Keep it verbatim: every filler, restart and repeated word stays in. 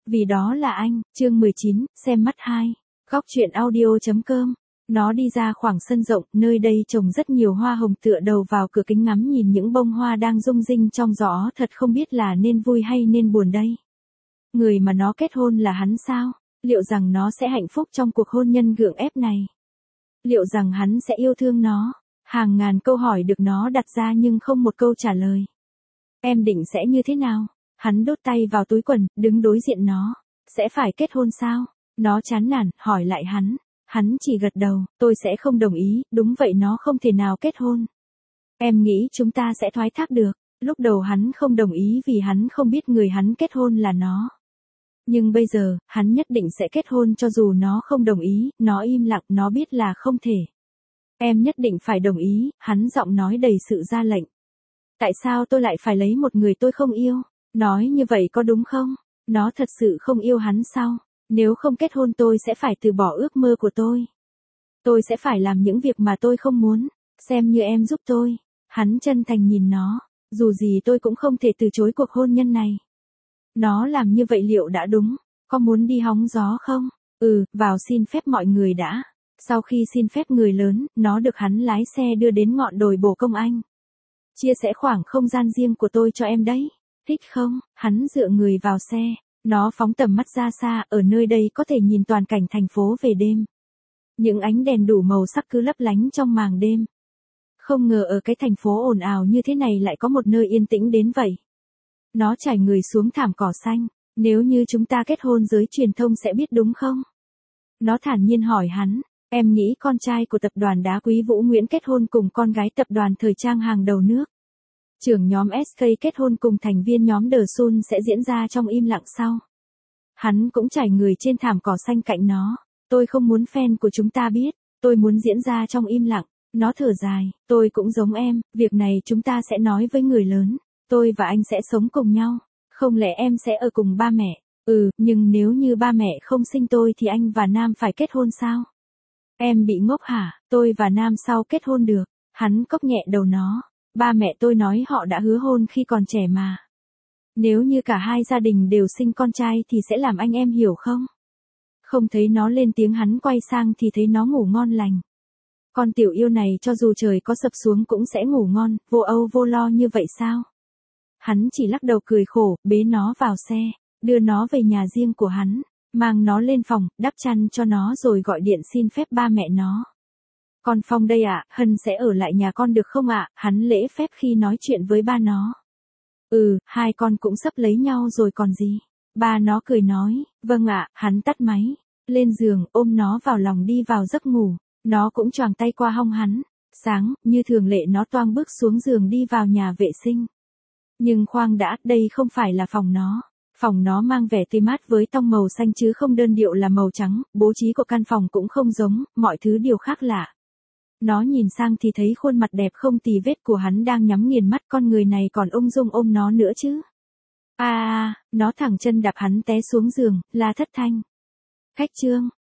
Vì đó là anh, chương mười chín, xem mắt hai. Góc truyện audio.com. Nó đi ra khoảng sân rộng, nơi đây trồng rất nhiều hoa hồng, tựa đầu vào cửa kính ngắm nhìn những bông hoa đang rung rinh trong gió, thật không biết là nên vui hay nên buồn đây. Người mà nó kết hôn là hắn sao? Liệu rằng nó sẽ hạnh phúc trong cuộc hôn nhân gượng ép này? Liệu rằng hắn sẽ yêu thương nó? Hàng ngàn câu hỏi được nó đặt ra nhưng không một câu trả lời. Em định sẽ như thế nào? Hắn đút tay vào túi quần, đứng đối diện nó. Sẽ phải kết hôn sao? Nó chán nản, hỏi lại hắn. Hắn chỉ gật đầu, tôi sẽ không đồng ý, đúng vậy, nó không thể nào kết hôn. Em nghĩ chúng ta sẽ thoái thác được. Lúc đầu hắn không đồng ý vì hắn không biết người hắn kết hôn là nó. Nhưng bây giờ, hắn nhất định sẽ kết hôn cho dù nó không đồng ý, nó im lặng, nó biết là không thể. Em nhất định phải đồng ý, hắn giọng nói đầy sự ra lệnh. Tại sao tôi lại phải lấy một người tôi không yêu? Nói như vậy có đúng không? Nó thật sự không yêu hắn sao? Nếu không kết hôn tôi sẽ phải từ bỏ ước mơ của tôi. Tôi sẽ phải làm những việc mà tôi không muốn. Xem như em giúp tôi. Hắn chân thành nhìn nó. Dù gì tôi cũng không thể từ chối cuộc hôn nhân này. Nó làm như vậy liệu đã đúng? Có muốn đi hóng gió không? Ừ, vào xin phép mọi người đã. Sau khi xin phép người lớn, nó được hắn lái xe đưa đến ngọn đồi Bồ Công Anh. Chia sẻ khoảng không gian riêng của tôi cho em đấy. Thích không? Hắn dựa người vào xe. Nó phóng tầm mắt ra xa, ở nơi đây có thể nhìn toàn cảnh thành phố về đêm. Những ánh đèn đủ màu sắc cứ lấp lánh trong màn đêm. Không ngờ ở cái thành phố ồn ào như thế này lại có một nơi yên tĩnh đến vậy. Nó trải người xuống thảm cỏ xanh. Nếu như chúng ta kết hôn giới truyền thông sẽ biết đúng không? Nó thản nhiên hỏi hắn. Em nghĩ con trai của tập đoàn đá quý Vũ Nguyễn kết hôn cùng con gái tập đoàn thời trang hàng đầu nước. Trưởng nhóm ét ca kết hôn cùng thành viên nhóm The Sun sẽ diễn ra trong im lặng sau. Hắn cũng trải người trên thảm cỏ xanh cạnh nó. Tôi không muốn fan của chúng ta biết. Tôi muốn diễn ra trong im lặng. Nó thở dài. Tôi cũng giống em. Việc này chúng ta sẽ nói với người lớn. Tôi và anh sẽ sống cùng nhau. Không lẽ em sẽ ở cùng ba mẹ? Ừ, nhưng nếu như ba mẹ không sinh tôi thì anh và Nam phải kết hôn sao? Em bị ngốc hả? Tôi và Nam sao kết hôn được? Hắn cốc nhẹ đầu nó. Ba mẹ tôi nói họ đã hứa hôn khi còn trẻ mà. Nếu như cả hai gia đình đều sinh con trai thì sẽ làm anh em hiểu không? Không thấy nó lên tiếng, hắn quay sang thì thấy nó ngủ ngon lành. Con tiểu yêu này cho dù trời có sập xuống cũng sẽ ngủ ngon, vô âu vô lo như vậy sao? Hắn chỉ lắc đầu cười khổ, bế nó vào xe, đưa nó về nhà riêng của hắn, mang nó lên phòng, đắp chăn cho nó rồi gọi điện xin phép ba mẹ nó. Con Phong đây ạ, à, Hân sẽ ở lại nhà con được không ạ? À? Hắn lễ phép khi nói chuyện với ba nó. Ừ, hai con cũng sắp lấy nhau rồi còn gì. Ba nó cười nói, vâng ạ, à, hắn tắt máy, lên giường, ôm nó vào lòng đi vào giấc ngủ, nó cũng choàng tay qua hông hắn. Sáng, như thường lệ nó toang bước xuống giường đi vào nhà vệ sinh. Nhưng khoan đã, đây không phải là phòng nó. Phòng nó mang vẻ tươi mát với tông màu xanh chứ không đơn điệu là màu trắng, bố trí của căn phòng cũng không giống, mọi thứ đều khác lạ. Nó nhìn sang thì thấy khuôn mặt đẹp không tì vết của hắn đang nhắm nghiền mắt, con người này còn ung dung ôm nó nữa chứ. À, nó thẳng chân đạp hắn té xuống giường, la thất thanh. Cách chương.